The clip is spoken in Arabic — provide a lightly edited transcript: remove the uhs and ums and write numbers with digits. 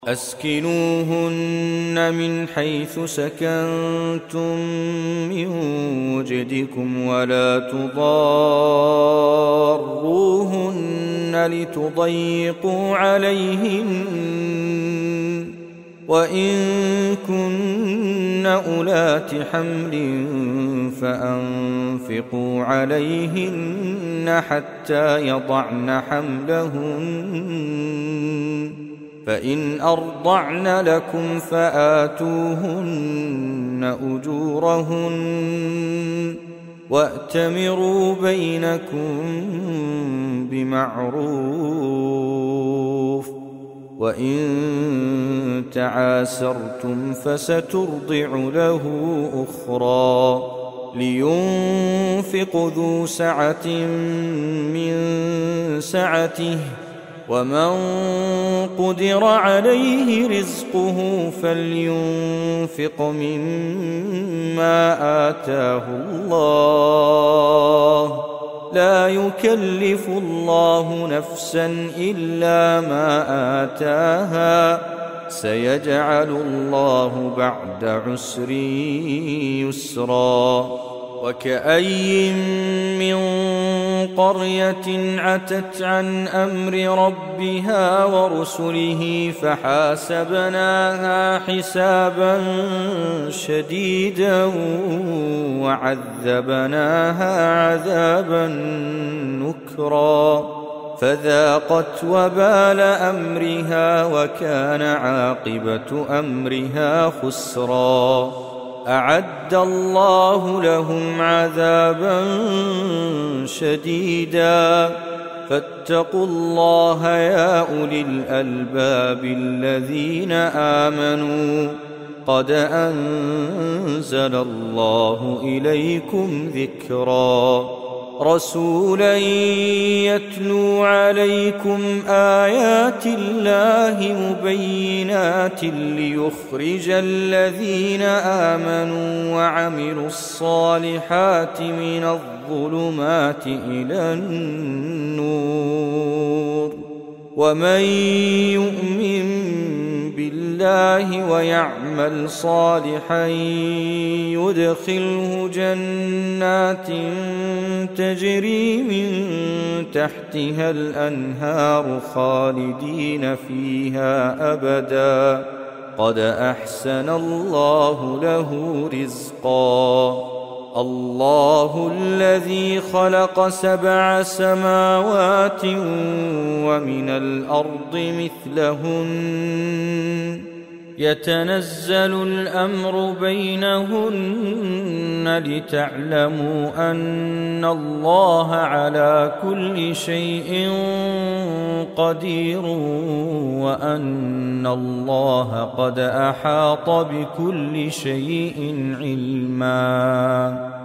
أسكنوهن من حيث سكنتم من وجدكم ولا تضاروهن لتضيقوا عليهن وإن كن أولات حمل فأنفقوا عليهن حتى يضعن حملهن فإن أرضعن لكم فآتوهن أجورهن وأتمروا بينكم بمعروف وإن تعاسرتم فسترضع له أخرى لينفق ذو سعة من سعته ومن قدر عليه رزقه فلينفق مما آتاه الله لا يكلف الله نفسا إلا ما آتاها سيجعل الله بعد عسر يسرا وكأي من قرية عتت عن أمر ربها ورسله فحاسبناها حسابا شديدا وعذبناها عذابا نكرا فذاقت وبال أمرها وكان عاقبة أمرها خسرا أعد الله لهم عذابا شديدا فاتقوا الله يا أولي الألباب الذين آمنوا قد أنزل الله إليكم ذكرا رسولا يتلو عليكم آيات الله مبينات ليخرج الذين آمنوا وعملوا الصالحات من الظلمات إلى النور ومن يؤمن بالله ويعمل صالحا يدخله جنات تجري من تحتها الأنهار خالدين فيها أبدا قد أحسن الله له رزقا الله الذي خلق 7 سماوات ومن الأرض مثلهن يتنزل الأمر بينهن لتعلموا أن الله على كل شيء قدير وأن الله قد أحاط بكل شيء علما